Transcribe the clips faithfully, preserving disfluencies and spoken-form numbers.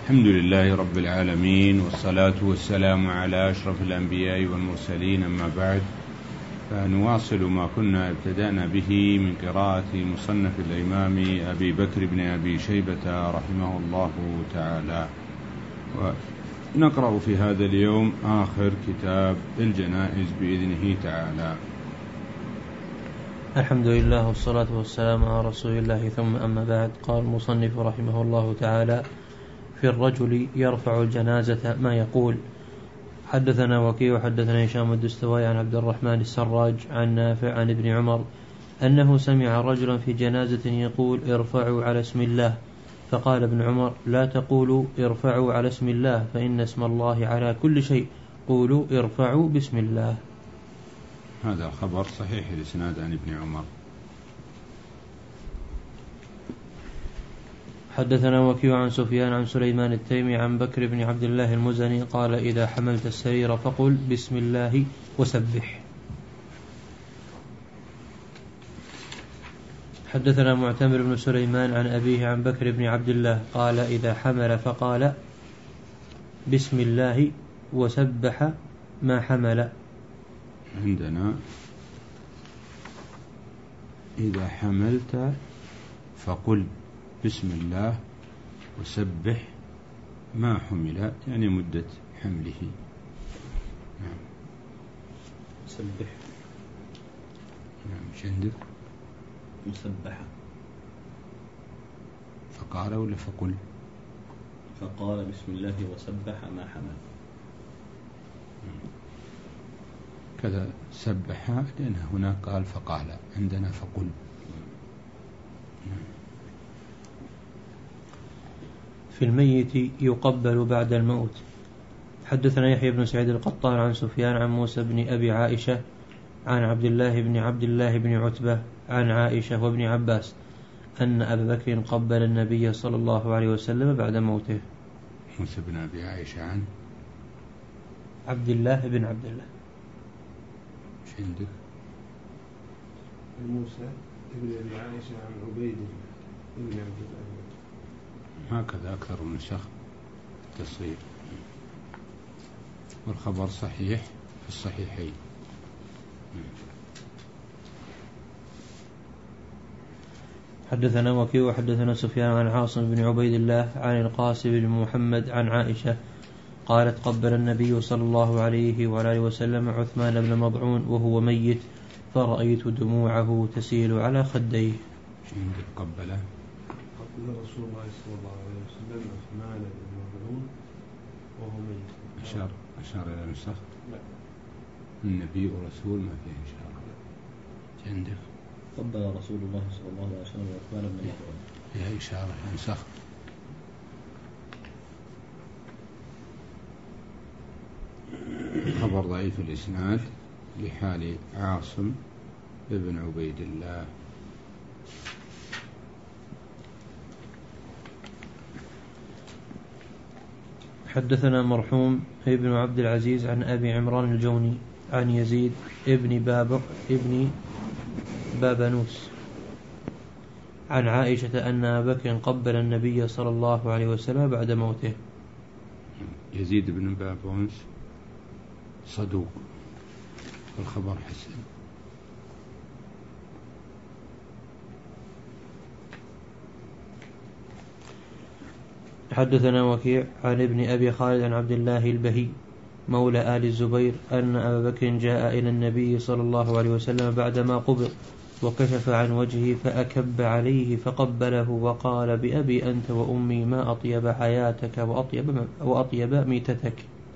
الحمد لله رب العالمين، والصلاة والسلام على أشرف الأنبياء والمرسلين، أما بعد، فنواصل ما كنا ابتدأنا به من قراءة مصنف الإمام أبي بكر بن أبي شيبة رحمه الله تعالى، ونقرأ في هذا اليوم آخر كتاب الجنائز بإذنه تعالى. الحمد لله والصلاة والسلام على رسول الله، ثم أما بعد. قال المصنف رحمه الله تعالى: في الرجل يرفع الجنازة ما يقول. حدثنا وكيع وحدثنا هشام الدستوائي عن عبد الرحمن السراج عن نافع عن ابن عمر أنه سمع رجلا في جنازة يقول: ارفعوا على اسم الله. فقال ابن عمر: لا تقولوا ارفعوا على اسم الله، فإن اسم الله على كل شيء، قولوا ارفعوا بسم الله. هذا الخبر صحيح الإسناد عن ابن عمر. حدثنا وكيع عن سفيان عن سليمان التيمي عن بكر بن عبد الله المزني قال: إذا حملت السرير فقل بسم الله وسبح. حدثنا معتمر بن سليمان عن أبيه عن بكر بن عبد الله قال: إذا حمل فقال بسم الله وسبح ما حمل. عندنا إذا حملت فقل بسم الله وسبح ما حمل، يعني مدة حمله. نعم. سبح. نعم. مش عندك مسبحة؟ فقال ولا فقل؟ فقال بسم الله وسبح ما حمل. كذا سبح، لأن هناك قال فقال، عندنا فقل. في الميت يقبل بعد الموت. حدثنا يحيى بن سعيد القطان عن سفيان عن موسى بن أبي عائشة عن عبد الله بن عبد الله بن عتبة عن عائشة وابن عباس أن أبا بكر قبل النبي صلى الله عليه وسلم بعد موته. موسى بن أبي عائشة عن عبد الله بن عبد الله. مش عندك؟ موسى بن أبي عائشة عن عبيد بن عبد الله. هكذا أكثر من شخص تصير، والخبر صحيح في الصحيحين. حدثنا وكيع وحدثنا سفيان عن عاصم بن عبيد الله عن القاسم بن محمد عن عائشة قالت: قبل النبي صلى الله عليه وعلى وسلم عثمان بن مضعون وهو ميت، فرأيت دموعه تسيل على خديه. عندك قبله؟ قبل رسول الله صلى الله عليه وسلم عثمان بن مضعون وهو ميت. أشار أشار إلى نسخ؟ لا. النبي ورسول ما فيه إشارة. عندك قبل رسول الله صلى الله عليه وسلم عثمان بن مضعون فيها إشارة نسخ. خبر ضعيف الإسناد لحال عاصم بن عبيد الله. حدثنا مرحوم ابن عبد العزيز عن أبي عمران الجوني عن يزيد ابن بابق ابن بابنوس عن عائشة أن أبا بكر قبل النبي صلى الله عليه وسلم بعد موته. يزيد بن بابنوس صدوق والخبر حسن. حدثنا وكيع عن ابن أبي خالد عن عبد الله البهي مولى آل الزبير أن أبا بكر جاء إلى النبي صلى الله عليه وسلم بعدما قبض وكشف عن وجهه فأكب عليه فقبله وقال: بأبي أنت وأمي ما أطيب حياتك وأطيب, وأطيب ميتتك.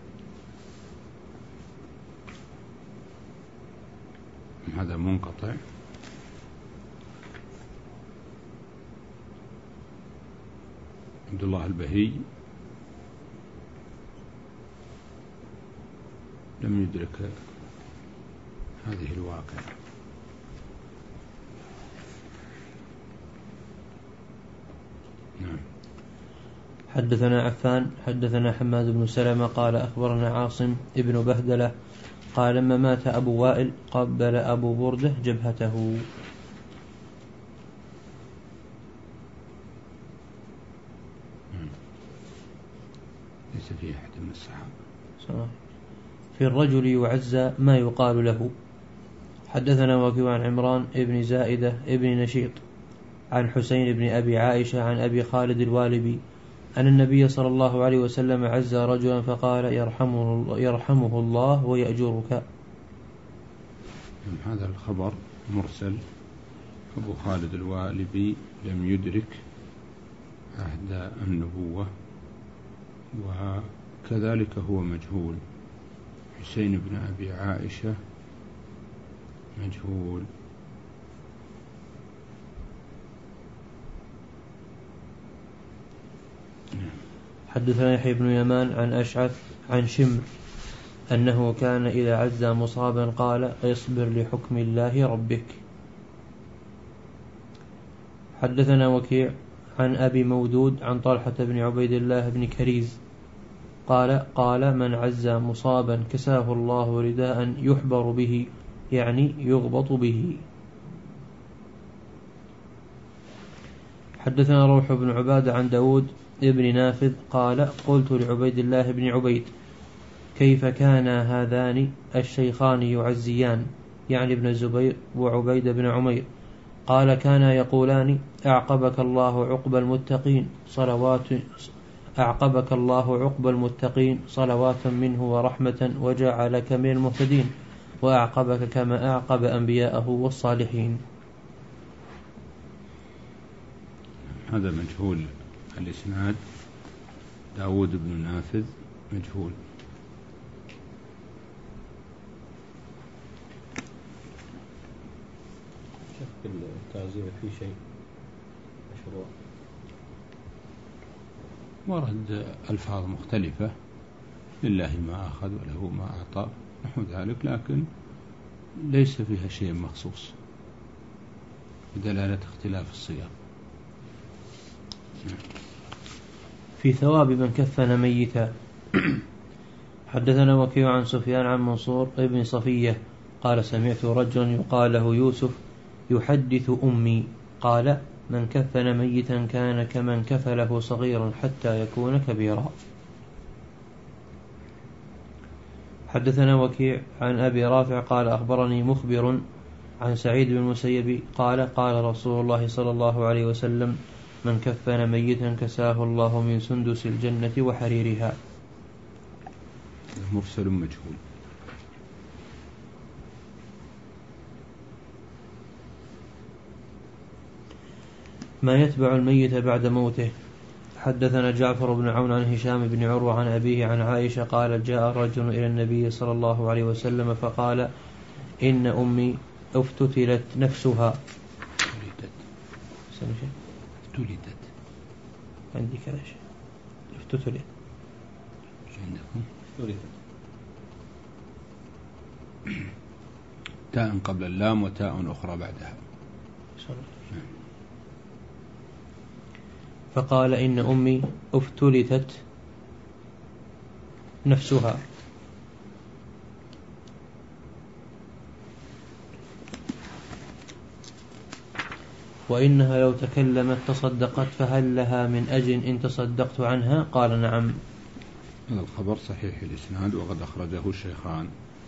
هذا منقطع. عبد الله البهي لم يدرك هذه الواقعة. نعم. حدثنا عفان حدثنا حماد بن سلمة قال أخبرنا عاصم ابن بهدلة قال: لما مات أبو وائل قبل أبو بردة جبهته. في أحد من الصحابة. في الرجل يعزى ما يقال له. حدثنا وكيع عن عمران ابن زائدة ابن نشيط عن حسين بن أبي عائشة عن أبي خالد الوالبي أن النبي صلى الله عليه وسلم عزى رجلا فقال يرحمه, يرحمه الله ويأجرك. هذا الخبر مرسل. أبو خالد الوالبي لم يدرك عهد النبوة وكذلك هو مجهول. حسين بن أبي عائشة مجهول. حدثنا يحيى بن يمان عن أشعث عن شمر أنه كان إذا عزى مصابا قال اصبر لحكم الله ربك. حدثنا وكيع عن أبي مودود عن طلحة بن عبيد الله بن كريز قال قال من عزى مصابا كساه الله رداء يحبر به يعني يغبط به. حدثنا روح بن عبادة عن داود ابن نافذ قال قلت لعبيد الله بن عبيد كيف كان هذان الشيخان يعزيان يعني ابن الزبير وعبيد بن عمير؟ قال كانا يقولان أعقبك الله عقب المتقين صلوات أعقبك الله عقب المتقين صلوات منه ورحمة وجعلك من المهتدين وأعقبك كما أعقب أنبياءه والصالحين. هذا مجهول الإسناد. داود بن نافذ مجهول. شك التعزية في شيء مشروع. ورد ألفاظ مختلفة لله ما أخذ وله ما أعطى نحو ذلك لكن ليس فيها شيء مخصوص بدلالة اختلاف الصيغ. في ثواب من كفن ميتا. حدثنا وكيع عن سفيان عن منصور ابن صفية قال سمعت رجلا يقال له يوسف يحدث أمي قال من كفن ميتا كان كمن كفله صغيرا حتى يكون كبيرا. حدثنا وكيع عن أبي رافع قال أخبرني مخبر عن سعيد بن المسيب قال قال رسول الله صلى الله عليه وسلم من كفن ميتا كساه الله من سندس الجنة وحريرها. مرسل مجهول. ما يتبع الميت بعد موته. حدثنا جعفر بن عون عن هشام بن عروة عن أبيه عن عائشة قال جاء رجل إلى النبي صلى الله عليه وسلم فقال إن أمي افتتلت نفسها. افتتلت عندي كذا شيء افتتلت عندكم افتتلت تاء قبل اللام وتاء أخرى بعدها. فقال إن أمي افتلتت نفسها. وإنها لو تكلمت تصدقت فهل لها من أجر إن تصدقت عنها؟ قال نعم. هذا الخبر صحيح الإسناد وقد أخرجه الشيخان.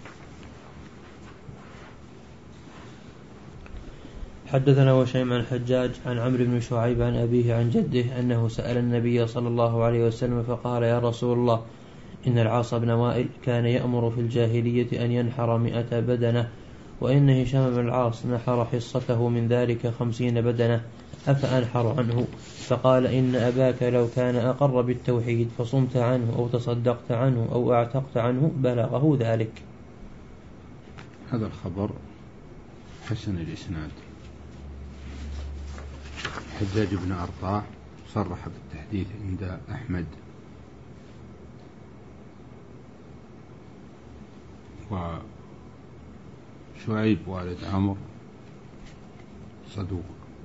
حدثنا وشيم عن الحجاج عن عمرو بن شعيب عن أبيه عن جده أنه سأل النبي صلى الله عليه وسلم فقال يا رسول الله إن العاص بن وائل كان يأمر في الجاهلية أن ينحر مئة بدنة وإن هشام بن العاص نحر حصته من ذلك خمسين بدنة أفأنحر عنه؟ فقال إن أباك لو كان أقر بالتوحيد فصمت عنه أو تصدقت عنه أو أعتقت عنه بلغه ذلك. هذا الخبر حسن الإسناد. حجاج بن أرطاح صرح بالتحديث عند أحمد وشعيب والد عمرو صدوق.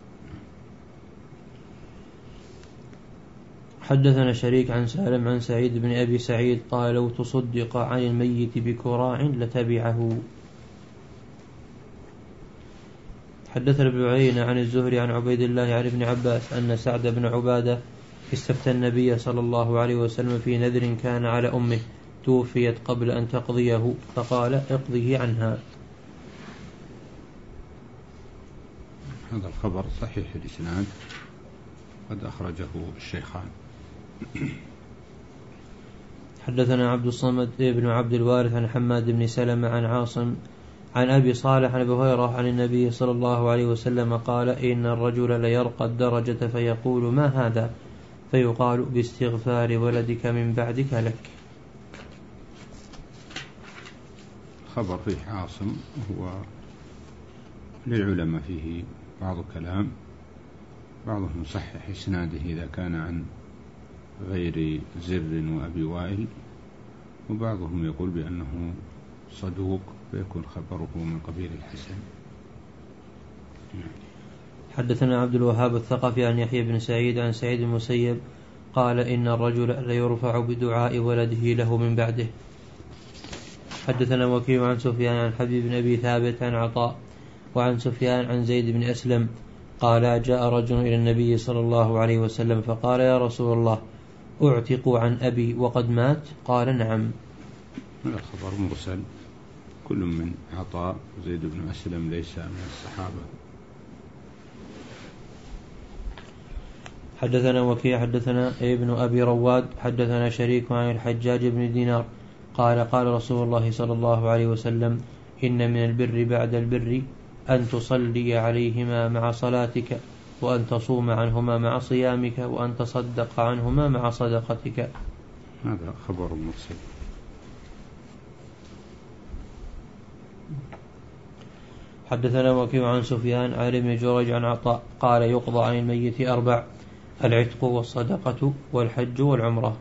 حدثنا شريك عن سالم عن سعيد بن أبي سعيد قال لو تصدق عن الميت بكراع لتبعه. حدثنا ابن عيينة عن الزهري عن عبيد الله عن ابن عباس أن سعد بن عبادة استفتى النبي صلى الله عليه وسلم في نذر كان على أمه توفيت قبل أن تقضيه فقال اقضيه عنها. هذا الخبر صحيح الإسناد، قد أخرجه الشيخان. حدثنا عبد الصمد بن عبد الوارث عن حماد بن سلمة عن عاصم عن أبي صالح عن أبي هريرة عن النبي صلى الله عليه وسلم قال إن الرجل ليرقى الدرجة فيقول ما هذا؟ فيقال باستغفار ولدك من بعدك لك. خبر فيه عاصم هو للعلماء فيه بعض كلام، بعضهم صحح إسناده إذا كان عن غير زر وأبي وائل، وبعضهم يقول بأنه صدوق فيكون خبره من قبيل الحسن. حدثنا عبد الوهاب الثقفي عن يحيى بن سعيد عن سعيد المسيب قال إن الرجل ليرفع بدعاء ولده له من بعده. حدثنا وكيع عن سفيان عن حبيب بن أبي ثابت عن عطاء وعن سفيان عن زيد بن أسلم قال جاء رجل إلى النبي صلى الله عليه وسلم فقال يا رسول الله أعتق عن أبي وقد مات؟ قال نعم. هذا الخبر مرسل، كل من عطاء زيد بن أسلم ليس من الصحابة. حدثنا وكيع حدثنا ابن أبي رواد حدثنا شريك عن الحجاج بن دينار قال قال رسول الله صلى الله عليه وسلم إن من البر بعد البر أن تصلي عليهما مع صلاتك، وأن تصوم عنهما مع صيامك، وأن تصدق عنهما مع صدقتك. هذا خبر مرسل. حدثنا وكيع عن سفيان عن ابن جريج عن عطاء قال يقضى عن الميت أربع: العتق والصدقة والحج والعمرة.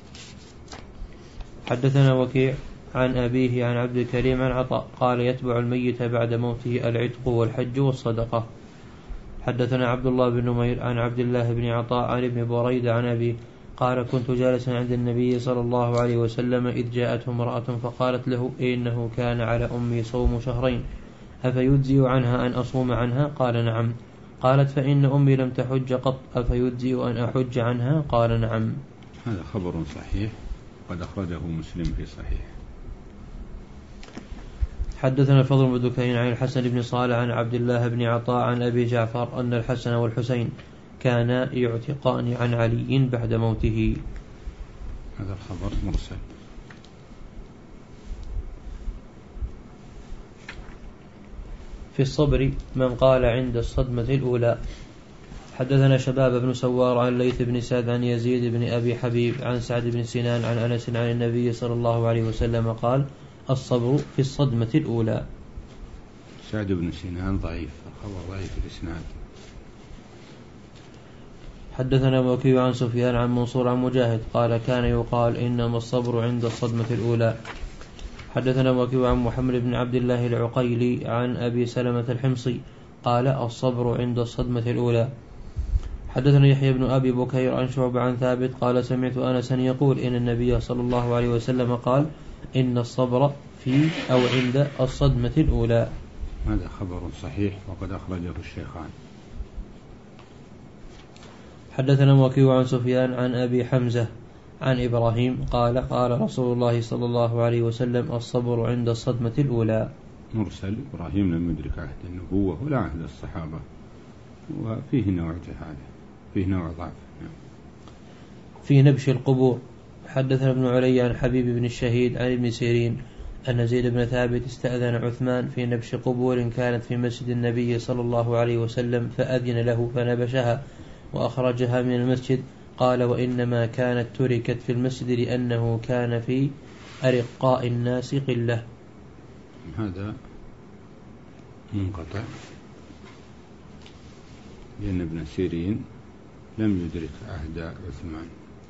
حدثنا وكيع عن أبيه عن عبد الكريم عن عطاء قال يتبع الميت بعد موته العتق والحج والصدقة. حدثنا عبد الله بن نمير عن عبد الله بن عطاء عن ابن بريدة عن أبيه قال كنت جالسا عند النبي صلى الله عليه وسلم إذ جاءته امرأة فقالت له إنه كان على أمي صوم شهرين أفيجزئ عنها أن أصوم عنها؟ قال نعم. قالت فإن أمي لم تحج قط أفيجزئ أن أحج عنها؟ قال نعم. هذا خبر صحيح قد أخرجه مسلم في صحيح. حدثنا الفضل بن دكين عن الحسن بن صالح عن عبد الله بن عطاء عن أبي جعفر أن الحسن والحسين كانا يعتقان عن علي بعد موته. هذا الخبر مرسل. في الصبر من قال عند الصدمة الأولى. حدثنا شباب بن سوار عن ليث بن سعد عن يزيد بن أبي حبيب عن سعد بن سنان عن أنس عن النبي صلى الله عليه وسلم قال الصبر في الصدمة الأولى. سعد بن سنان ضعيف، خبر ضعيف الإسناد. حدثنا وكيع عن سفيان عن منصور عن مجاهد قال كان يقال إنما الصبر عند الصدمة الأولى. حدثنا وكيع عن محمد بن عبد الله العقيلي عن أبي سلمة الحمصي قال الصبر عند الصدمة الأولى. حدثنا يحيى بن أبي بكير عن شعبة عن ثابت قال سمعت أنسا يقول إن النبي صلى الله عليه وسلم قال إن الصبر في أو عند الصدمة الأولى. هذا خبر صحيح وقد أخرجه الشيخان. حدثنا وكيع عن سفيان عن أبي حمزة عن إبراهيم قال قال رسول الله صلى الله عليه وسلم الصبر عند الصدمة الأولى. مرسل. إبراهيم لم يدرك عهد النبوة ولا عهد الصحابة، وفيه نوع جهالة، فيه نوع ضعف. في نبش القبور. حدثنا ابن علي عن حبيب بن الشهيد عن ابن سيرين أن زيد بن ثابت استأذن عثمان في نبش قبور كانت في مسجد النبي صلى الله عليه وسلم فأذن له فنبشها وأخرجها من المسجد. قال وإنما كانت تركت في المسجد لأنه كان في أرقاء الناس قلة. هذا منقطع لأن ابن سيرين لم يدرك عهد عثمان.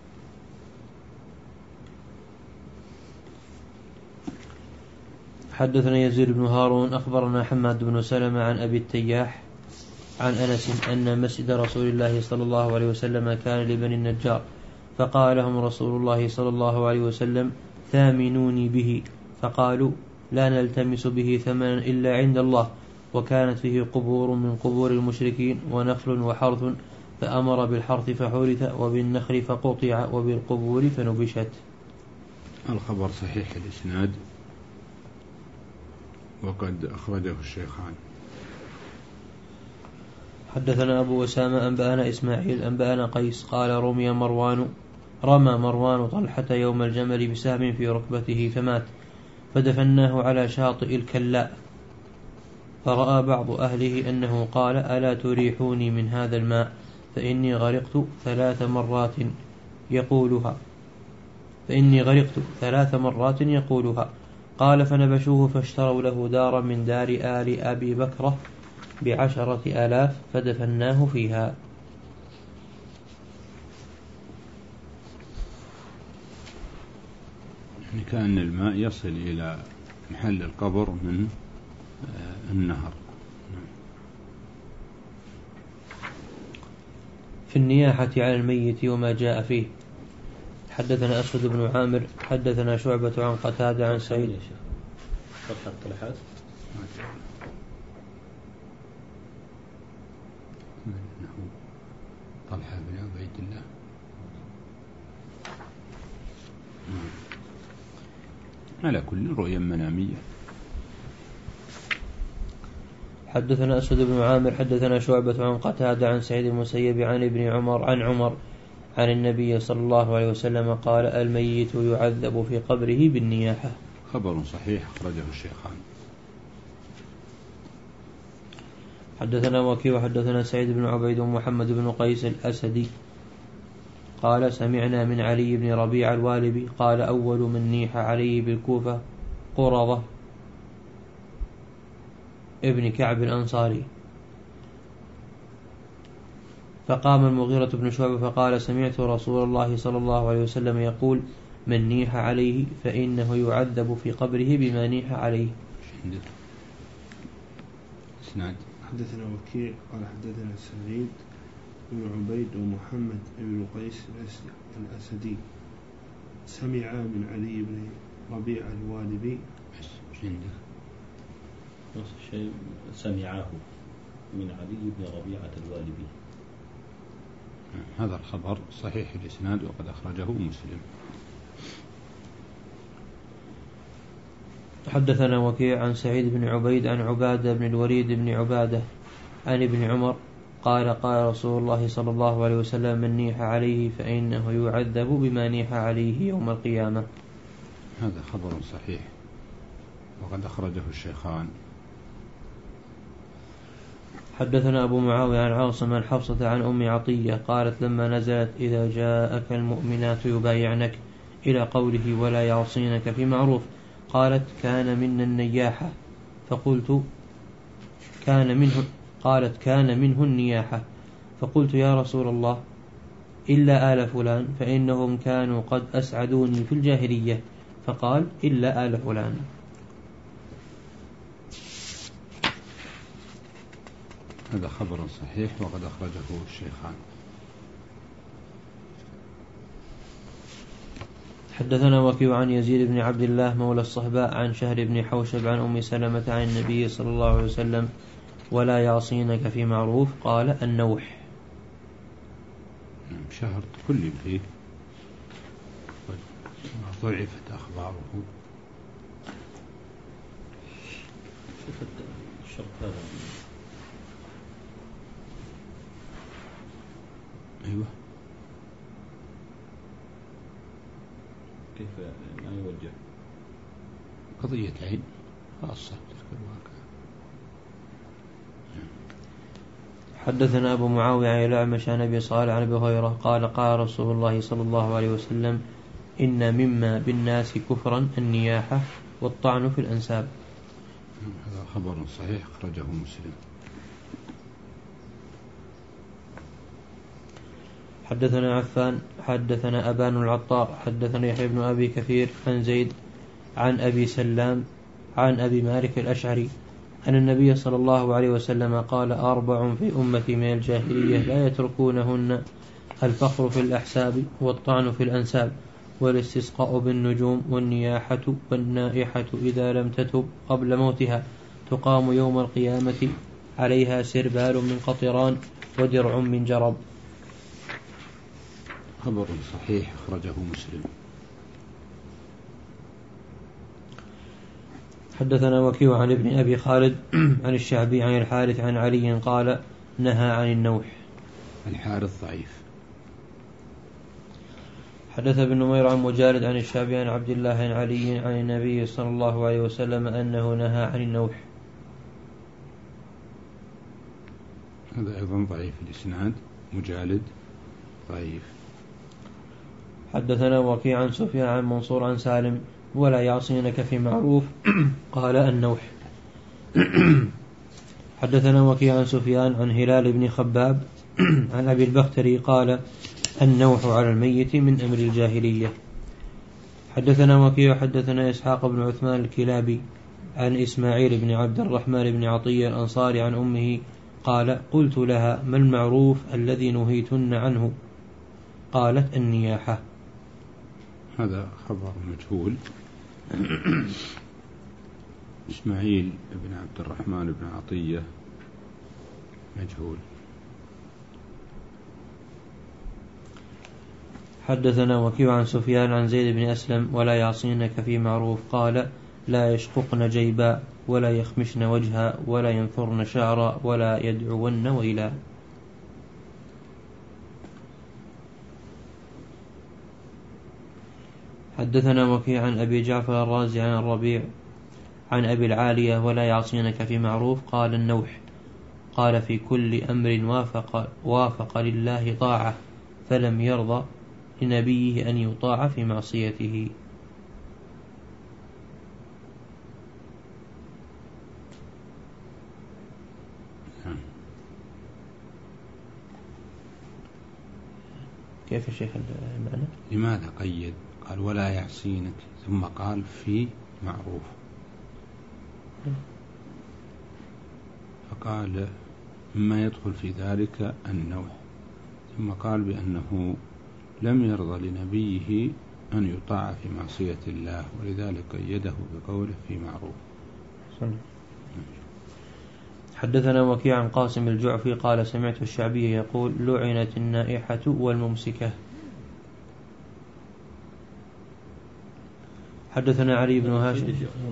حدثنا يزيد بن هارون أخبرنا حماد بن سلمة عن أبي التياح عن أنس أن مسجد رسول الله صلى الله عليه وسلم كان لبني النجار فقال لهم رسول الله صلى الله عليه وسلم ثامنوني به، فقالوا لا نلتمس به ثمنا إلا عند الله، وكانت فيه قبور من قبور المشركين ونخل وحرث فأمر بالحرث فحرث وبالنخل فقطع وبالقبور فنبشت. الخبر صحيح الإسناد وقد أخرجه الشيخان. حدثنا أبو أسامة أنبأنا إسماعيل أنبأنا قيس قال رمي مروان رمى مروان طلحة يوم الجمل بسهم في ركبته فمات، فدفناه على شاطئ الكلاء، فرأى بعض أهله أنه قال ألا تريحوني من هذا الماء فإني غرقت ثلاث مرات يقولها فإني غرقت ثلاث مرات يقولها. قال فنبشوه فاشتروا له دارا من دار آل أبي بكرة بعشرة آلاف فدفناه فيها. يعني كأن الماء يصل إلى محل القبر من النهر. في النياحة على الميت وما جاء فيه. حدثنا أسود بن عامر حدثنا شعبة عن قتادة عن سعيد. فتح الطلحات طلحة بن عبيد الله. على كل رؤيا منامية. حدثنا أسود بن عامر حدثنا شعبة عن قتادة عن سعيد المسيب عن ابن عمر عن عمر عن النبي صلى الله عليه وسلم قال الميت يعذب في قبره بالنياحة. خبر صحيح أخرجه الشيخان. حدثنا وكيع حدثنا سعيد بن عبيد ومحمد بن قيس الأسدي قال سمعنا من علي بن ربيع الوالبي قال أول من نيح عليه بالكوفة قرظة ابن كعب الأنصاري، فقام المغيرة بن شعبة فقال سمعت رسول الله صلى الله عليه وسلم يقول من نيح عليه فإنه يعذب في قبره بما نيح عليه. اسناد. حدثنا وكيع قال حدثنا سعيد بن عبيد ومحمد بن قيس الأسدي سمع من علي بن ربيع الوالبي نفس الشيء سمعاه من علي بن ربيعة الوالبي. هذا الخبر صحيح الإسناد وقد أخرجه مسلم. حدثنا وكيع عن سعيد بن عبيد عن عبادة بن الوليد بن عبادة عن ابن عمر قال قال رسول الله صلى الله عليه وسلم من نيح عليه فإنه يعذب بما نيح عليه يوم القيامة. هذا خبر صحيح وقد أخرجه الشيخان. حدثنا أبو معاوية عن عاصم عن حفصة عن أم عطية قالت لما نزلت إذا جاءك المؤمنات يبايعنك إلى قوله ولا يعصينك في معروف قالت كان منا النياحة فقلت كان منه قالت كان منه النياحة فقلت يا رسول الله إلا آل فلان فإنهم كانوا قد أسعدوني في الجاهلية فقال إلا آل فلان. هذا خبر صحيح وقد أخرجه الشيخان. حدثنا وكيع عن يزيد بن عبد الله مولى الصهباء عن شهر بن حوشب عن أم سلمة عن النبي صلى الله عليه وسلم ولا يعصينك في معروف قال النوح. شهر كل فيه ضعفت أخباره. شفت الشرط هذا أيوة كيف ما يوجه قضية عين خاصة تلك الواقع. حدثنا أبو معاوية عن الأعمش عن أبي صالح عن أبي هريرة قال قال رسول الله صلى الله عليه وسلم إن مما بالناس كفرا النياحة والطعن في الأنساب. هذا خبر صحيح أخرجه مسلم. حدثنا عفان حدثنا أبان العطار حدثنا يحيى بن أبي كثير عن زيد عن أبي سلام عن أبي مالك الأشعري أن النبي صلى الله عليه وسلم قال أربع في أمتي من الجاهلية لا يتركونهن الفخر في الأحساب والطعن في الأنساب والاستسقاء بالنجوم والنياحة والنائحة إذا لم تتب قبل موتها تقام يوم القيامة عليها سربال من قطران ودرع من جرب خبر صحيح أخرجه مسلم. حدثنا وكيع عن ابن أبي خالد عن الشعبي عن الحارث عن علي قال نهى عن النوح. الحارث ضعيف. حدث ابن نمير عن مجالد عن الشعبي عن عبد الله عن علي عن النبي صلى الله عليه وسلم أنه نهى عن النوح. هذا أيضا ضعيف الإسناد، مجالد ضعيف. حدثنا وكيع عن سفيان عن منصور عن سالم ولا يعصينك في معروف قال النوح. حدثنا وكيع عن سفيان عن هلال بن خباب عن أبي البختري قال النوح على الميت من أمر الجاهلية. حدثنا وكيع حدثنا إسحاق بن عثمان الكلابي عن إسماعيل بن عبد الرحمن بن عطية الأنصاري عن أمه قال قلت لها ما المعروف الذي نهيتن عنه؟ قالت النياحة. هذا خبر مجهول. إسماعيل بن عبد الرحمن بن عطية مجهول. حدثنا وكيع عن سفيان عن زيد بن أسلم ولا يعصينك في معروف قال لا يشققن جيبا ولا يخمشن وجها ولا ينثرن شعرا ولا يدعون ويلا. حدثنا وكيع عن أبي جعفر الرازي عن الربيع عن أبي العالية ولا يعصينك في معروف قال النوح. قال في كل أمر وافق, وافق لله طاعة فلم يرضى لنبيه أن يطاع في معصيته. كيف الشيخ المعنى؟ لماذا قيد؟ قال ولا يعصينك ثم قال في معروف، فقال مما يدخل في ذلك النوح، ثم قال بأنه لم يرضى لنبيه أن يطاع في معصية الله ولذلك قيده بقوله في معروف. حدثنا وكيع عن قاسم الجعفي قال سمعت الشعبي يقول لعنت النائحة والممسكة. حدثنا علي بن هاشم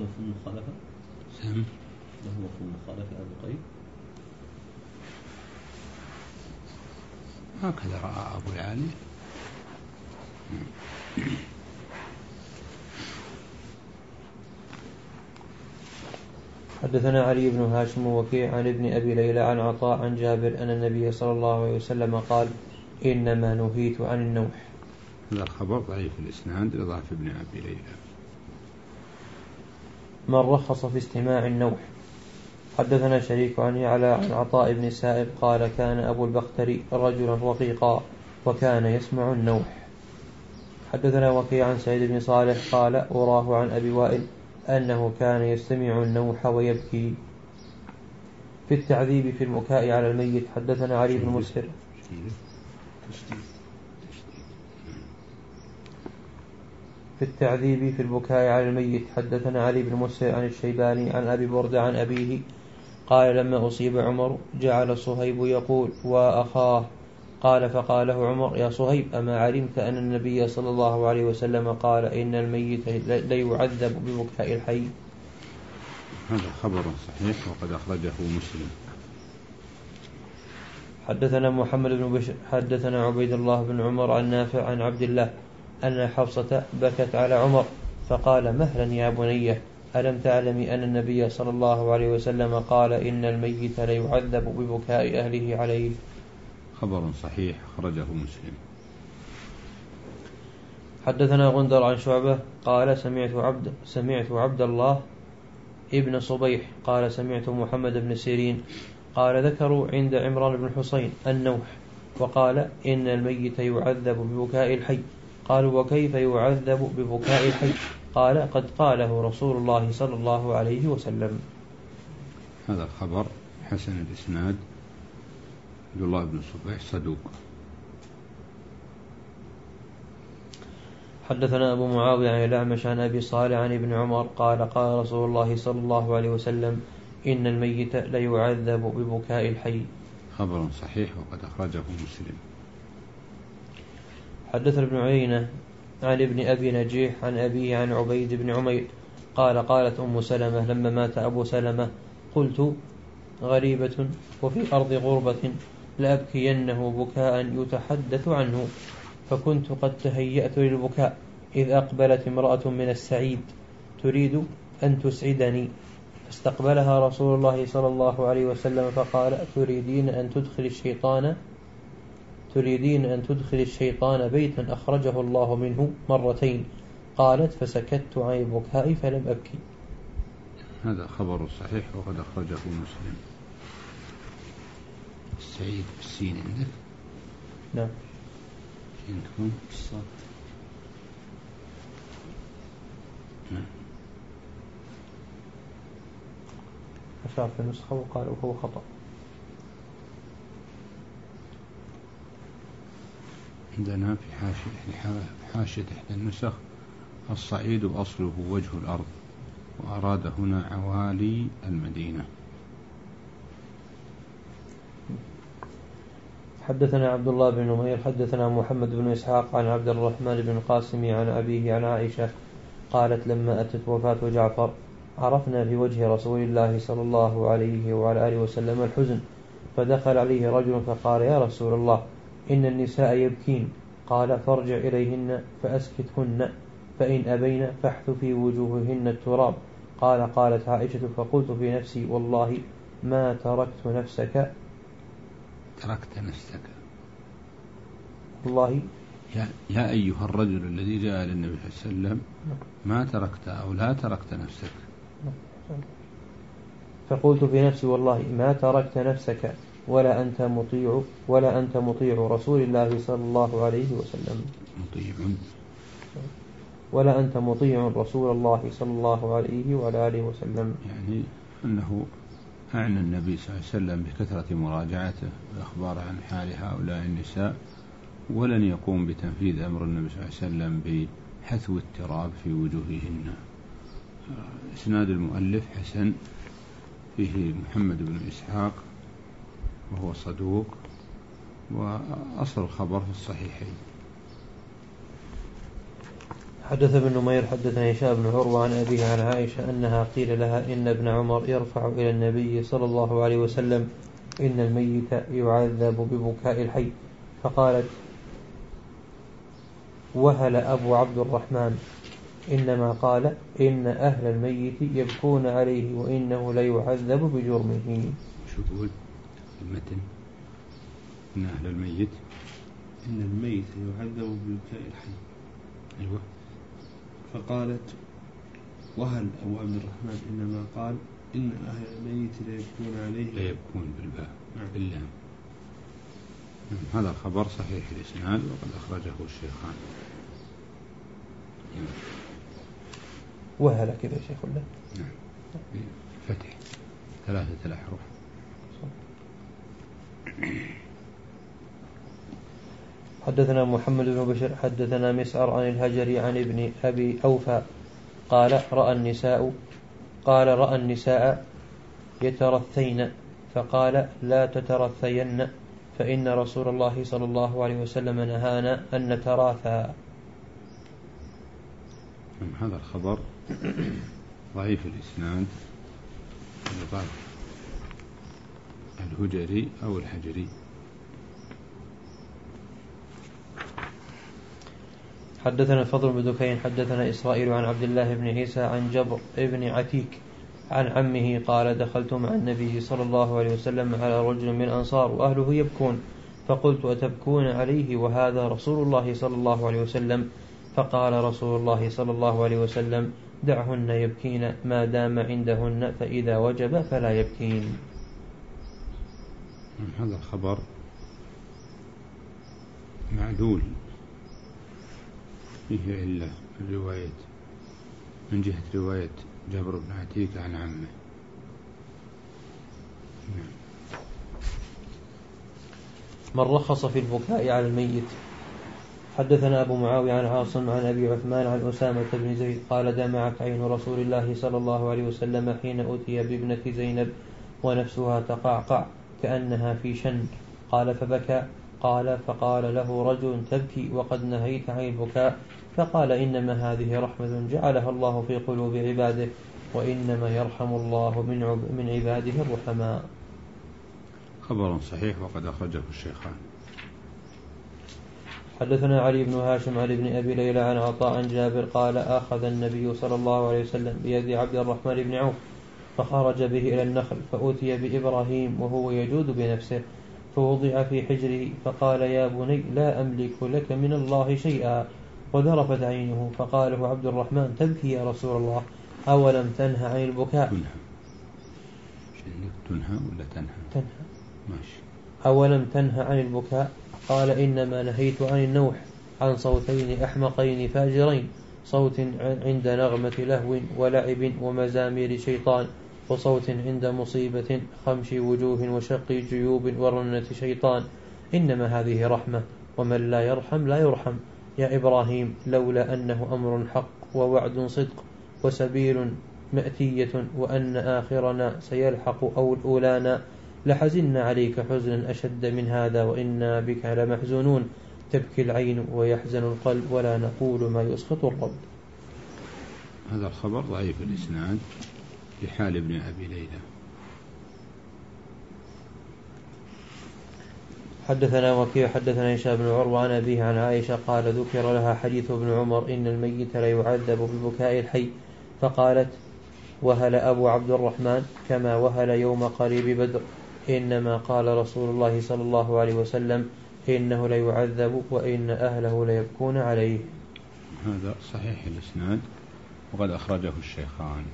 سم له في المخالفة أبو قيد هكذا رأى أبو العالي. حدثنا علي بن هاشم وكيع عن ابن أبي ليلى عن عطاء عن جابر أن النبي صلى الله عليه وسلم قال إنما نهيت عن النوح. هذا الخبر ضعيف الإسناد لضعف ابن أبي ليلى. من رخص في استماع النوح. حدثنا شريك عن يعلى عن عطاء بن سائب قال كان أبو البختري رجلا رقيقا وكان يسمع النوح. حدثنا وكيع عن سعيد بن صالح قال أراه عن أبي وائل أنه كان يستمع النوح ويبكي. في التعذيب في البكاء على الميت. حدثنا علي بن مسهر في التعذيب في البكاء على الميت. حدثنا علي بن مسهر عن الشيباني عن أبي بردة عن أبيه قال لما أصيب عمر جعل صهيب يقول وأخاه قال فقاله عمر يا صهيب أما علمت أن النبي صلى الله عليه وسلم قال إن الميت ليعذب ببكاء الحي. هذا خبر صحيح وقد أخرجه مسلم. حدثنا محمد بن بشر حدثنا عبيد الله بن عمر عن نافع عن عبد الله أن حفصة بكت على عمر فقال مهلا يا بنية ألم تعلمي أن النبي صلى الله عليه وسلم قال إن الميت ليعذب ببكاء أهله عليه. خبر صحيح أخرجه مسلم. حدثنا غندر عن شعبة قال سمعت عبد سمعت عبد الله ابن صبيح قال سمعت محمد بن سيرين قال ذكروا عند عمران بن حسين النوح وقال إن الميت يعذب ببكاء الحي. قالوا وكيف يعذب ببكاء الحي؟ قال قد قاله رسول الله صلى الله عليه وسلم. هذا الخبر حسن الإسناد. عبد الله بن صبيح صدوق. حدثنا أبو معاوية عن الأعمش عن أبي صالح عن ابن عمر قال قال رسول الله صلى الله عليه وسلم إن الميت ليعذب ببكاء الحي. خبر صحيح وقد أخرجه مسلم. حدثنا ابن عيينة عن ابن أبي نجيح عن أبيه عن عبيد بن عمير قال قالت أم سلمة لما مات أبو سلمة قلت غريبة وفي أرض غربة لأبكينه بكاء يتحدث عنه، فكنت قد تهيأت للبكاء إذ أقبلت امرأة من السعيد تريد أن تسعدني، فاستقبلها رسول الله صلى الله عليه وسلم فقال تريدين أن تدخل الشيطان تريدين أن تدخل الشيطان بيتا أخرجه الله منه مرتين. قالت فسكت عن البكاء فلم أبكي. هذا خبر صحيح وقد أخرجه مسلم. السعيد بالسين عندك؟ نعم. عندكم الصاد؟ نعم. أشار في النسخة وقال وهو خطأ. عندنا في حاشية حاشية إحدى النسخ الصعيد أصله وجه الأرض، وأراد هنا عوالي المدينة. حدثنا عبد الله بن نمير حدثنا محمد بن إسحاق عن عبد الرحمن بن القاسم عن أبيه عن عائشة قالت لما أتت وفاة جعفر عرفنا في وجه رسول الله صلى الله عليه وعلى آله وسلم الحزن، فدخل عليه رجل فقال يا رسول الله إن النساء يبكين، قال فارجع إليهن فأسكتهن، فإن أبين فاحث في وجوههن التراب. قال قالت عائشة فقلت في نفسي والله ما تركت نفسك تركت نفسك والله يا, يا أيها الرجل الذي جاء للنبي صلى الله عليه وسلم ما تركت أو لا تركت نفسك. فقلت في نفسي والله ما تركت نفسك ولا أنت مطيع ولا أنت مطيع رسول الله صلى الله عليه وسلم مطيع ولا أنت مطيع رسول الله صلى الله عليه وعلى آله وسلم. يعني أنه أعنى النبي صلى الله عليه وسلم بكثرة مراجعته والأخبار عن حال هؤلاء النساء، ولن يقوم بتنفيذ أمر النبي صلى الله عليه وسلم بحثو التراب في وجوههن. إسناد المؤلف حسن، فيه محمد بن إسحاق وهو صدوق، وأصل الخبر في الصحيحين. حدث ابن نمير حدثنا هشام بن عروة عن أبيه عن عائشة أنها قيل لها إن ابن عمر يرفع إلى النبي صلى الله عليه وسلم إن الميت يعذب ببكاء الحي، فقالت وهل أبو عبد الرحمن إنما قال إن أهل الميت يبكون عليه وإنه ليعذب بجرمه. شو تقول المتن؟ إن أهل الميت إن الميت يعذب ببكاء الحي. أيوة. فقالت وهل أبو عبد الرحمن إنما قال إن أهل الميت لا يبكون عليه لا يبكون بالباء نعم. باللام. هذا الخبر صحيح الإسناد وقد أخرجه الشيخان. وهل كذا شيخ الله؟ نعم. فتح ثلاثة الأحرف. حدثنا محمد بن بشر حدثنا مسعر عن الهجري عن ابن أبي أوفى قال رأى النساء قال رأى النساء يترثين، فقال لا تترثين فإن رسول الله صلى الله عليه وسلم نهانا أن نتراثى. هذا الخبر ضعيف الإسناد، الهجري أو الحجري. حدثنا الفضل بن دكين حدثنا إسرائيل عن عبد الله بن عيسى عن جبر بن عتيك عن عمه قال دخلت مع النبي صلى الله عليه وسلم على رجل من الأنصار وأهله يبكون، فقلت أتبكون عليه وهذا رسول الله صلى الله عليه وسلم؟ فقال رسول الله صلى الله عليه وسلم دعهن يبكين ما دام عندهن، فإذا وجب فلا يبكين. هذا الخبر معلول فيه علة الرواية من جهة رواية جابر بن عتيك عن عمه. من رخص في البكاء على الميت. حدثنا أبو معاوية عن عاصم عن أبي عثمان عن أسامة بن زيد قال دمعت عين رسول الله صلى الله عليه وسلم حين أتي بابنة زينب ونفسها تقعقع كأنها في شن، قال فبكى، قال فقال له رجل تبكي وقد نهيت عن البكاء، فقال إنما هذه رحمة جعلها الله في قلوب عباده، وإنما يرحم الله من عباده الرحماء. خبر صحيح وقد أخرجه الشيخان. حدثنا علي بن هاشم عن ابن أبي ليلى عن عطاء عن جابر قال أخذ النبي صلى الله عليه وسلم بيد عبد الرحمن بن عوف فخرج به إلى النخل، فأتي بإبراهيم وهو يجود بنفسه، فوضع في حجره، فقال يا بني لا أملك لك من الله شيئا، وذرفت عينه، فقال له عبد الرحمن تبكي يا رسول الله، أولم تنهى عن البكاء؟ تنهى تنهى ولا تنهى؟ تنهى ماشي. أولم تنهى عن البكاء؟ قال إنما نهيت عن النوح، عن صوتين أحمقين فاجرين، صوت عند نغمة لهو ولعب ومزامير شيطان، وصوت عند مصيبة خمش وجوه وشق جيوب ورنة شيطان، إنما هذه رحمة، ومن لا يرحم لا يرحم. يا إبراهيم لولا أنه أمر حق ووعد صدق وسبيل مأتية، وأن آخرنا سيلحق أو الأولانا، لحزن عليك حزنا أشد من هذا، وإنا بك لمحزونون، تبكي العين ويحزن القلب، ولا نقول ما يسخط الرب. هذا الخبر ضعيف الإسناد لحال ابن أبي ليلى. حدثنا وكيع حدثنا هشام بن عروة عن أبيه عن عائشة قال ذكر لها حديث ابن عمر إن الميت لا يعذب ببكاء الحي، فقالت وهل أبو عبد الرحمن كما وهل يوم قريب بدر، إنما قال رسول الله صلى الله عليه وسلم إنه لا يعذب وإن أهله ليبكون عليه. هذا صحيح الإسناد وقد أخرجه الشيخان.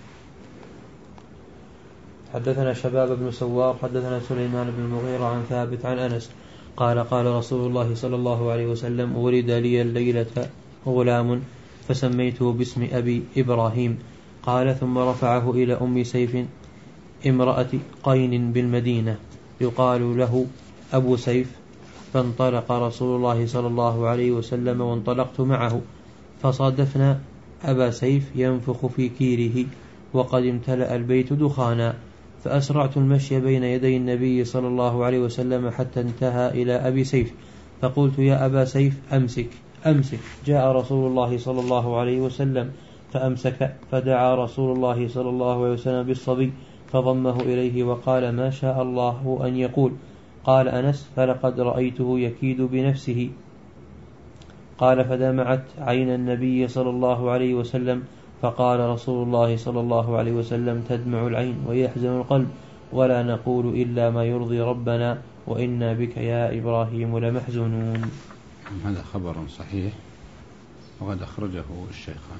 حدثنا شباب بن سوار حدثنا سليمان بن المغيرة عن ثابت عن أنس قال قال رسول الله صلى الله عليه وسلم ولد لي الليلة غلام فسميته باسم أبي إبراهيم. قال ثم رفعه إلى أم سيف امرأة قين بالمدينة يقال له أبو سيف، فانطلق رسول الله صلى الله عليه وسلم وانطلقت معه، فصادفنا أبا سيف ينفخ في كيره وقد امتلأ البيت دخانا، فأسرعت المشي بين يدي النبي صلى الله عليه وسلم حتى انتهى إلى أبي سيف، فقلت يا أبا سيف أمسك أمسك. جاء رسول الله صلى الله عليه وسلم فأمسك، فدعا رسول الله صلى الله عليه وسلم بالصبي فضمه إليه وقال ما شاء الله أن يقول. قال أنس فلقد رأيته يكيد بنفسه. قال فدمعت عين النبي صلى الله عليه وسلم، فقال رسول الله صلى الله عليه وسلم تدمع العين ويحزن القلب، ولا نقول إلا ما يرضي ربنا، وإنا بك يا إبراهيم لمحزونون. هذا خبر صحيح وقد أخرجه الشيخان.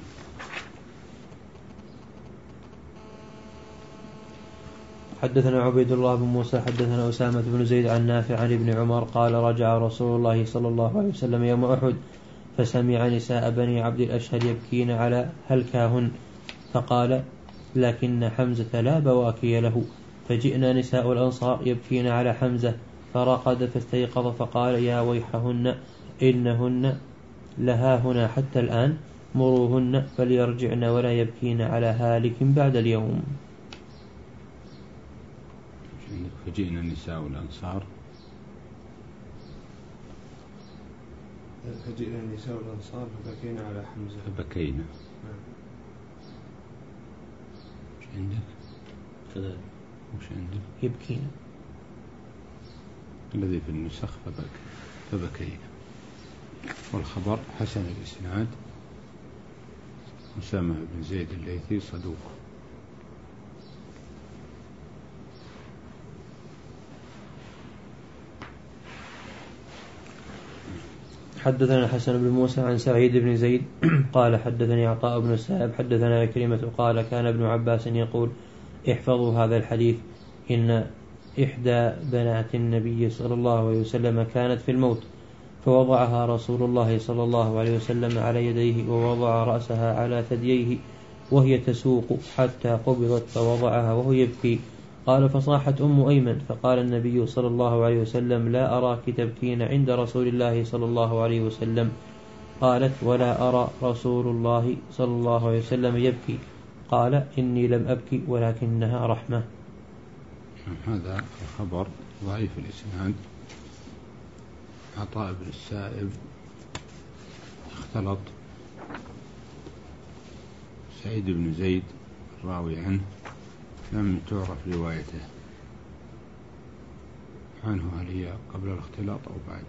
حدثنا عبيد الله بن موسى حدثنا أسامة بن زيد عن نافع عن ابن عمر قال رجع رسول الله صلى الله عليه وسلم يوم أحد فسمع نساء بني عبد الأشهر يبكين على هلكاهن، فقال لكن حمزة لا بواكي له، فجئنا نساء الأنصار يبكين على حمزة، فرقد فاستيقظ فقال يا ويحهن إنهن لها هنا حتى الآن، مروهن فليرجعن ولا يبكين على هالك بعد اليوم. فجئنا نساء الأنصار فجئنا نساء الأنصار فبكينا على حمزة فبكينا. وش عندك؟ كذلك. وش عندك؟ يبكين الذي في النسخ فبك فبكينا. والخبر حسن الإسناد. أسامة بن زيد الليثي صدوق. حدثنا الحسن بن موسى عن سعيد بن زيد قال حدثني عطاء بن السائب حدثنا كلمة قال كان ابن عباس يقول احفظوا هذا الحديث إن إحدى بنات النبي صلى الله عليه وسلم كانت في الموت، فوضعها رسول الله صلى الله عليه وسلم على يديه ووضع رأسها على ثدييه وهي تسوق حتى قبضت، فوضعها وهو يبكي. قال فصاحت أم أيمن، فقال النبي صلى الله عليه وسلم لا أراك تبكين عند رسول الله صلى الله عليه وسلم. قالت ولا أرى رسول الله صلى الله عليه وسلم يبكي. قال إني لم أبكي ولكنها رحمة. هذا الخبر ضعيف الإسناد عطاء بن السائب اختلط. سعيد بن زيد الراوي عنه لم تعرف روايته عنه، هل هي قبل الاختلاط أو بعده؟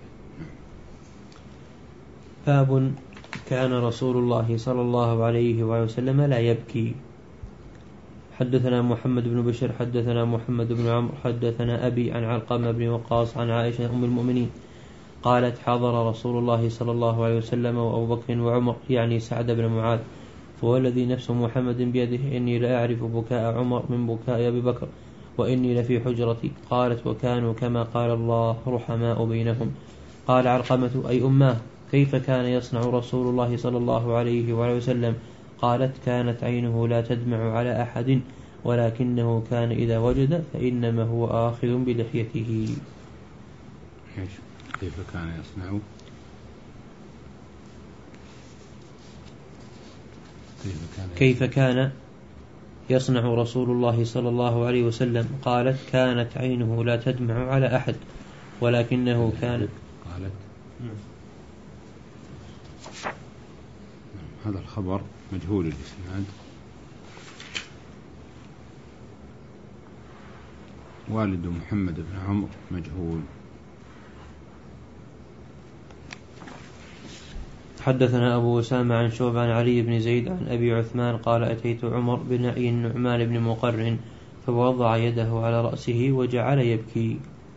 باب كان رسول الله صلى الله عليه وسلم لا يبكي. حدثنا محمد بن بشر حدثنا محمد بن عمرو حدثنا أبي عن علقمة بن وقاص عن عائشة أم المؤمنين قالت حضر رسول الله صلى الله عليه وسلم وأبو بكر وعمر يعني سعد بن معاذ، فوالذي نفس محمد بيده إني لأعرف بكاء عمر من بكاء أبي بكر وإني لفي حجرتي. قالت وكانوا كما قال الله رحماء بينهم. قال علقمة أي أماه كيف كان يصنع رسول الله صلى الله عليه وسلم؟ قالت كانت عينه لا تدمع على أحد ولكنه كان إذا وجد فإنما هو آخذ بلحيته. كيف كان يصنع؟ كيف كان, كيف كان يصنع رسول الله صلى الله عليه وسلم؟ قالت كانت عينه لا تدمع على أحد ولكنه كان. قالت هذا الخبر مجهول الإسناد. والد محمد بن عمرو مجهول. حدثنا أبو أسامة عن شعبة عن علي بن زيد عن أبي عثمان قال أتيت عمر بنعي النعمان بن مقرن فوضع يده على رأسه وجعل يبكي.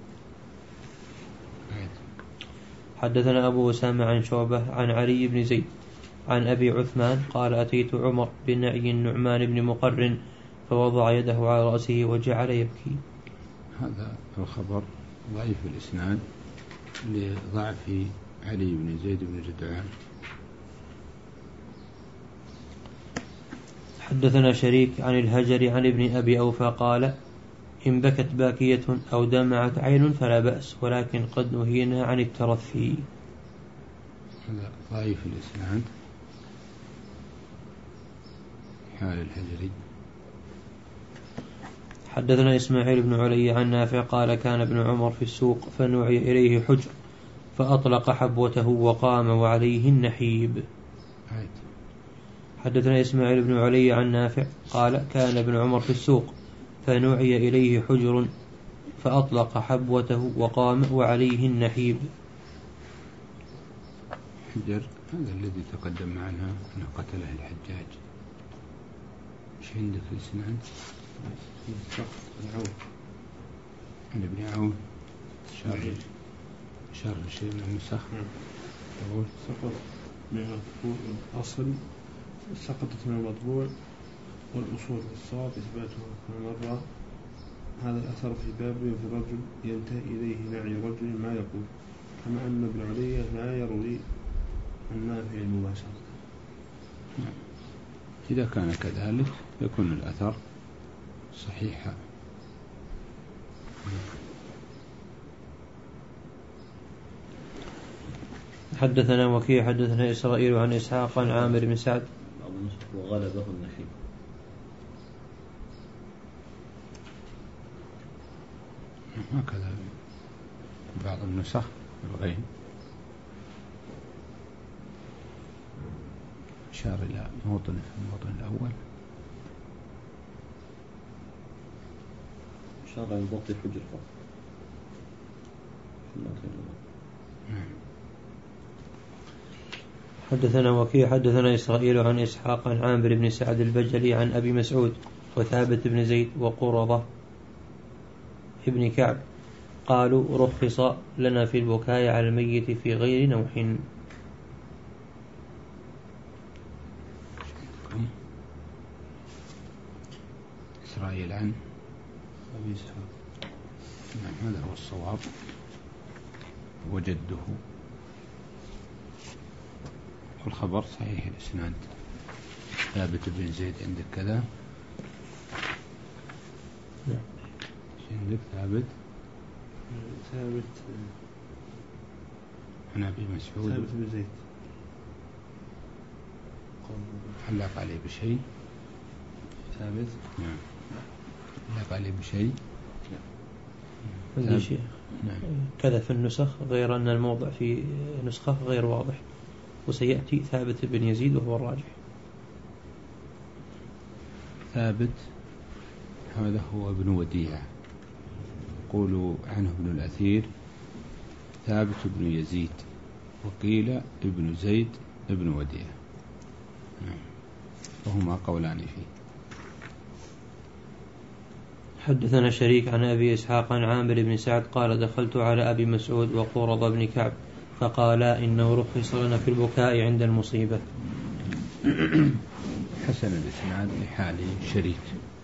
حدثنا أبو أسامة عن شعبة عن علي بن زيد عن أبي عثمان قال أتيت عمر بنعي النعمان بن مقرن فوضع يده على رأسه وجعل يبكي. هذا الخبر ضعيف الإسناد لضعف علي بن زيد بن جدعان. حدثنا شريك عن الهجر عن ابن أبي أوفى قال إن بكت باكية أو دمعت عين فلا بأس ولكن قد نهينا عن الترثي. هذا ضعيف الإسناد حال الهجري. حدثنا إسماعيل بن علي عن نافع قال كان ابن عمر في السوق فنوعي إليه حجر فأطلق حبوته وقام وعليه النحيب. حدثنا إسماعيل بن علي عن نافع قال كان ابن عمر في السوق فنوعي إليه حجر فأطلق حبوته وقام وعليه النحيب. حجر هذا الذي تقدم معنا أنه قتله الحجاج. ايش عندك الإسناد؟ عن ابن عون شر شيء من النسخ سقط من المطبوع الأصل سقطت من المطبوع والأصول الصواب إثباتها كما مرة. هذا الأثر في بابه في رجل ينتهي إليه نعي رجل ما يقول، كما أن ابن علي لا يروي عن نافع المباشرة. إذا كان كذلك يكون الأثر صحيحا. حدثنا وكيع حدثنا إسرائيل عن إسحاق عن عامر بن سعد وغلبه النحيب. هكذا بعض النسخ الغين أشار إلى موطن في الموطن الأول أشار إلى ضبط الحجر فقط في الموطن الأول. حدثنا وكيع حدثنا إسرائيل عن إسحاق عن عامر بن سعد البجلي عن أبي مسعود وثابت بن زيد وقرظة ابن كعب قالوا رخص لنا في البكاء على الميت في غير نوح. إسرائيل عن أبي إسحاق. نعم هذا هو الصواب وجده. والخبر صحيح الإسناد. ثابت بن زيد عندك كذا؟ نعم. عندك ثابت؟ ثابت عن أبي مسعود. ثابت بن زيد علق عليه بشيء. ثابت نعم علق عليه بشيء. نعم. عندي شيء نعم. كذا في النسخ، غير أن الموضع في نسخة غير واضح، وسيأتي ثابت بن يزيد وهو الراجح. ثابت هذا هو ابن وديع، يقول عنه ابن الأثير ثابت بن يزيد، وقيل ابن زيد ابن وديع، وهما قولان فيه. حدثنا شريك عن أبي إسحاق عن عامر بن سعد قال دخلت على أبي مسعود وقورض بن كعب فقالا إنه رخص لنا في البكاء عند المصيبة. حسن الإسناد لحال شريك.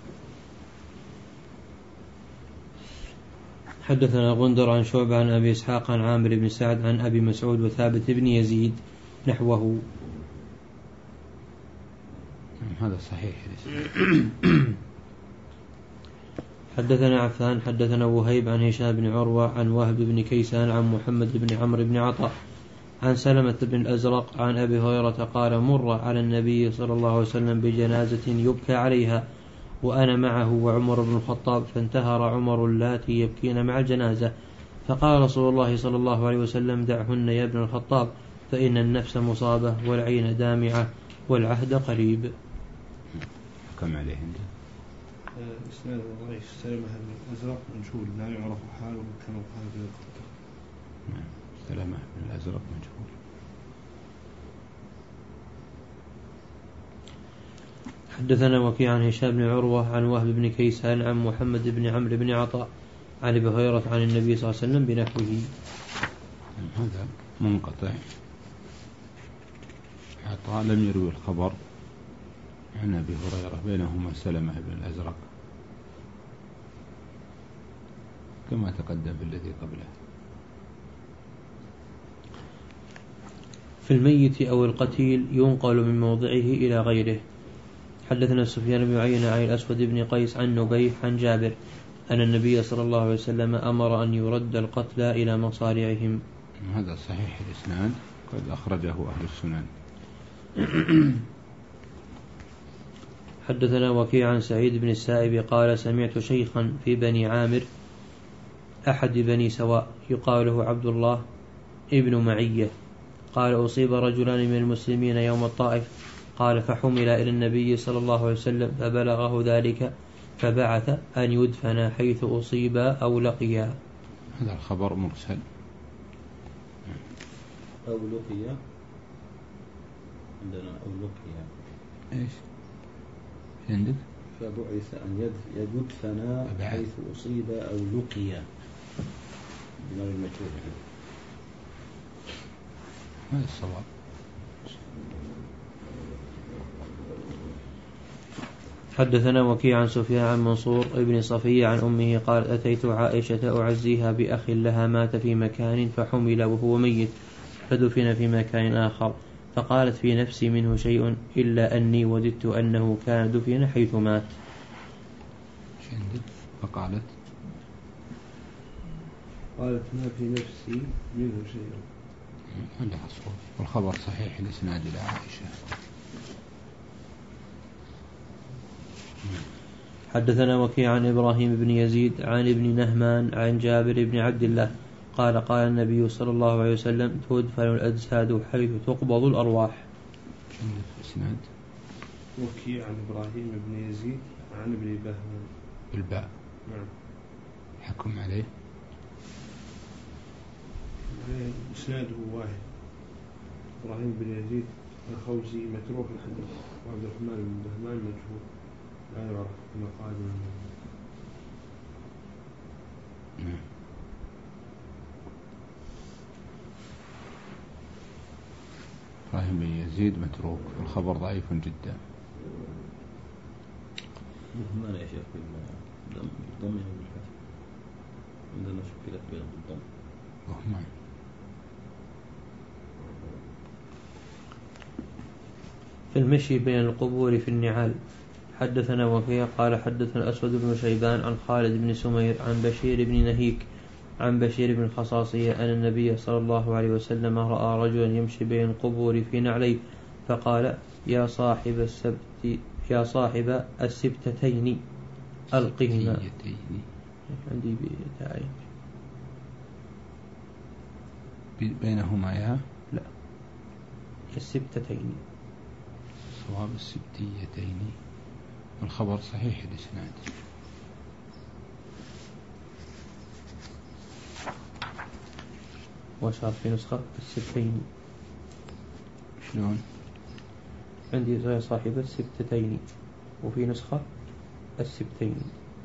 حدثنا غندر عن شعبة عن أبي إسحاق عن عامر بن سعد عن أبي مسعود وثابت بن يزيد نحوه. هذا صحيح. حدثنا عفان حدثنا وهيب عن هشام بن عروة عن وهب بن كيسان عن محمد بن عمرو بن عطاء عن سلمة بن الأزرق عن أبي هريرة قال مر على النبي صلى الله عليه وسلم بجنازة يبكى عليها وأنا معه وعمر بن الخطاب، فانتهر عمر اللاتي يبكين مع الجنازة، فقال رسول الله صلى الله عليه وسلم دعهن يا ابن الخطاب فإن النفس مصابة والعين دامعة والعهد قريب. كم عليه عنده؟ إسناد ضعيف. سلمة بن الأزرق مجهول لا يعرف حاله كما قال ابن الخطاب. نعم. سلمة بن الأزرق مجهول. حدثنا وكيع عن هشام بن عروة عن وهب بن كيسان عن محمد بن عمرو بن عطاء عن أبي هريرة عن النبي صلى الله عليه وسلم بنحوه. هذا منقطع. عطاء لم يروي الخبر عن أبي هريرة، بينهما سلمة بن الأزرق كما تقدم في الذي قبله. في الميت أو القتيل ينقل من موضعه إلى غيره. حدثنا سفيان بن عيينة عن الأسود بن قيس عن نبيح عن جابر أن النبي صلى الله عليه وسلم أمر أن يرد القتلى إلى مصارعهم. هذا صحيح الإسناد، قد أخرجه أهل السنن. حدثنا وكيع عن سعيد بن السائب قال سمعت شيخا في بني عامر أحد بني سواء يقال له عبد الله ابن معية قال أصيب رجلان من المسلمين يوم الطائف، قال فحمل إلى النبي صلى الله عليه وسلم فبلغه ذلك فبعث أن يدفن حيث أصيبا أو لقيا. هذا الخبر مرسل. أو لقيا عندنا أو لقيا إيش عندك؟ فبعث أن يدفن حيث أصيب أو لقيا بنار المجهول. هذا الصواب. حدثنا وكيع عن سفيان عن منصور ابن صفية عن أمه قال أتيت عائشة أعزيها بأخ لها مات في مكان فحمل وهو ميت فدفن في مكان آخر، فقالت في نفسي منه شيء إلا أني وددت أنه كان دفن حيث مات. فقالت قالت ما في نفسي منه شيء. هذا أصول، والخبر صحيح الإسناد إلى عائشة. حدثنا وكيع عن إبراهيم بن يزيد عن ابن نهمان عن جابر بن عبد الله قال قال النبي صلى الله عليه وسلم تدفن الأجساد حيث تقبض الأرواح. إسناد وكيع عن إبراهيم بن يزيد عن ابن بهمان بالباء. نعم. حكم عليه إسناده واحد. إبراهيم بن يزيد الخوزي متروك الحديث، وعبد الرحمن بن بهمان مجهول لا يعرف كما قال. نعم. إبراهيم بن يزيد متروك، الخبر ضعيف جدا. بهمان يا شيخ بالضم بالفتح، عندنا شكلت بينهم بالضم. بهمان. في المشي بين القبور في النعال. حدثنا وكيع قال حدثنا أسود بن شيبان عن خالد بن سمير عن بشير بن نهيك عن بشير بن الخصاصية أن النبي صلى الله عليه وسلم رأى رجلا يمشي بين القبور في نعليه فقال يا صاحب السبت يا صاحب السبتتين ألقهما. عندي بتاعي بينهما يا لا السبتتين. صواب السبتيتين. والخبر صحيح الإسناد. وصار في نسخة السبتين. شلون؟ عندي زي صاحب السبتتين وفي نسخة السبتين.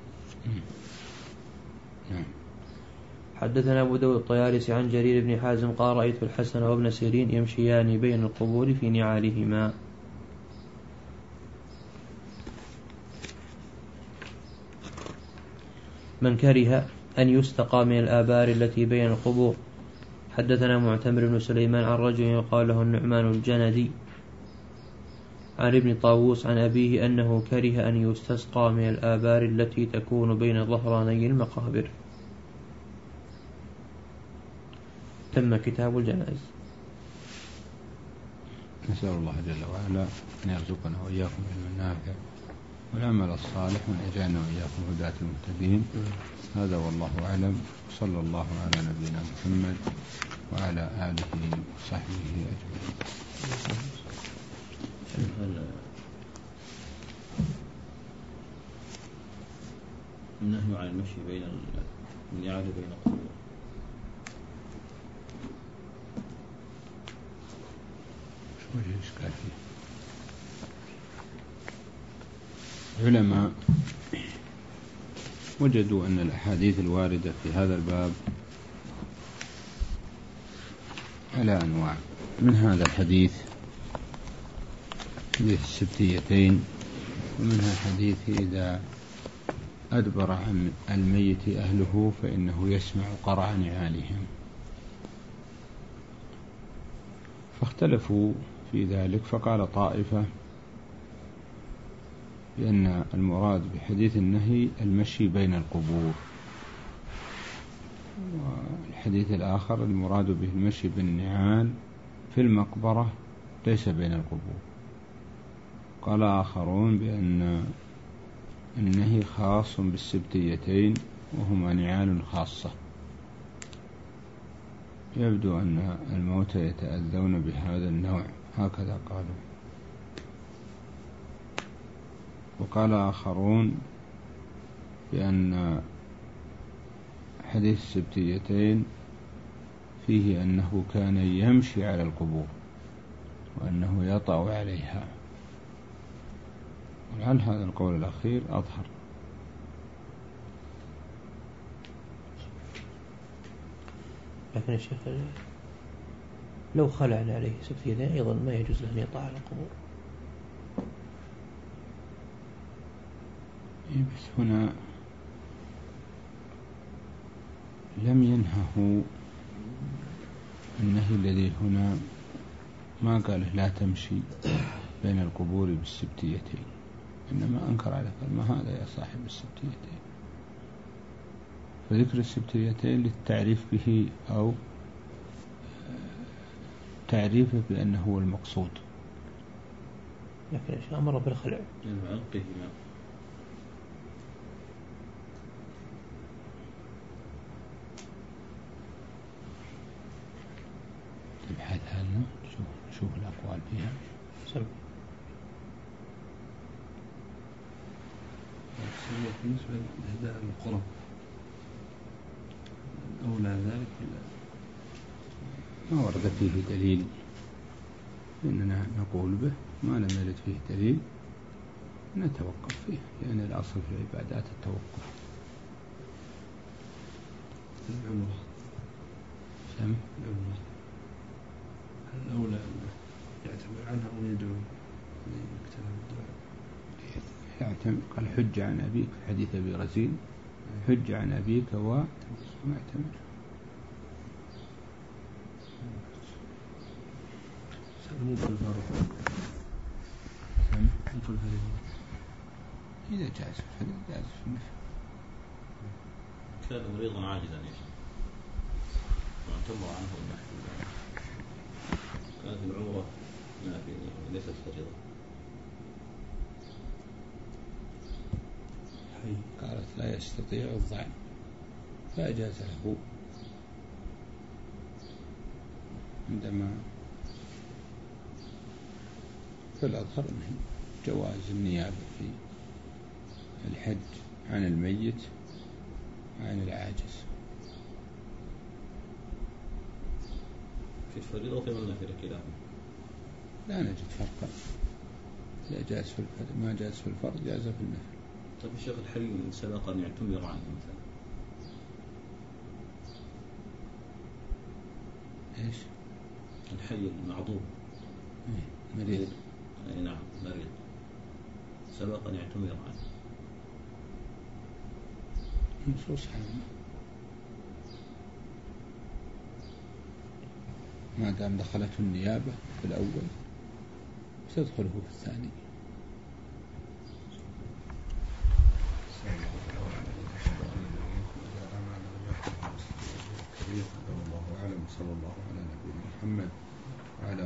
نعم. حدثنا أبو داود الطيالسي عن جرير بن حازم قال رأيت الحسن وابن سيرين يمشيان بين القبور في نعالهما. من كره أن يستقى من الآبار التي بين القبور. حدثنا معتمر بن سليمان عن رجل يقال له النعمان الجندي عن ابن طاووس عن أبيه أنه كره أن يستسقى من الآبار التي تكون بين ظهراني المقابر. تم كتاب الجنائز. نسأل الله جل وعلا أن يرزقنا وإياكم علما نافعا والعمل الصالح وأن يجعلنا وإياكم هداة المهتدين. هذا والله أعلم. صلى الله على نبينا محمد وعلى آله وصحبه أجمعين. النهي عن المشي بين النعال بين القبور. شو وجه الإشكال فيه؟ العلماء وجدوا أن الأحاديث الواردة في هذا الباب على أنواع. من هذا الحديث حديث السبتيتين، ومنها حديث إذا أدبر عن الميت أهله فإنه يسمع قرع نعالهم. فاختلفوا في ذلك، فقال طائفة بأن المراد بحديث النهي المشي بين القبور، والحديث الآخر المراد به المشي بالنعال في المقبرة ليس بين القبور. قال آخرون بأن النهي خاص بالسبتيتين وهما نعال خاصة. يبدو أن الموتى يتأذون بهذا النوع، هكذا قالوا. وقال آخرون بأن حديث السبتيتين فيه أنه كان يمشي على القبور وأنه يطأ عليها، ولعل هذا القول الأخير أظهر. لكن الشيخ لو خلعنا عليه سبتيتين أيضا ما يجوز له أن يطأ على القبور. بس هنا لم ينهه النهي الذي هنا، ما قال لا تمشي بين القبور بالسبتيتين، إنما أنكر على ما هذا يا صاحب السبتيتين. فذكر السبتيتين للتعريف به أو تعريفه بأنه هو المقصود. لكن إيش أمر بالخلع؟ تبحث عنه، شوف شوف الأقوال فيها. سمع. بالنسبة لإهداء القرب أولى ذلك ولا ما ورد فيه دليل إننا نقول به، ما لم يرد فيه دليل نتوقف فيه، لأن الأصل في العبادات التوقف. العمرة سمع العمرة الأولى أن يعتبر عنها ويدعو يكتب الدعاء. يعتمد. قال حج عن أبيك في حديث أبي رزين، حج عن أبيك ومعتمر. مو بالفرق مو بالفرق إذا جاز فلا جاز في النفل. كان مريضا عاجزا يا شيخ معتمر عنه المحل، كانت العمرة ليست فريضة. قالت لا يستطيع الضعن فأجاز له عندما فالأظهر أنه جواز النيابة في الحج عن الميت وعن العاجز. في الفريضة وفي النافلة كلاهما لا نجد فرقا، لا جاز في الفرد ما جاز في الفرد جاز في النفل. طيب الشيخ الحي سبق أن يعتمر عنه مثلا، إيش؟ الحي المعضوب مريض، أي نعم مريض سبق أن يعتمر عنه. نصوص عامة ما دام دخلته النيابة في الأول تدخله في الثاني. الله أعلم، صلى الله على نبينا محمد وعلى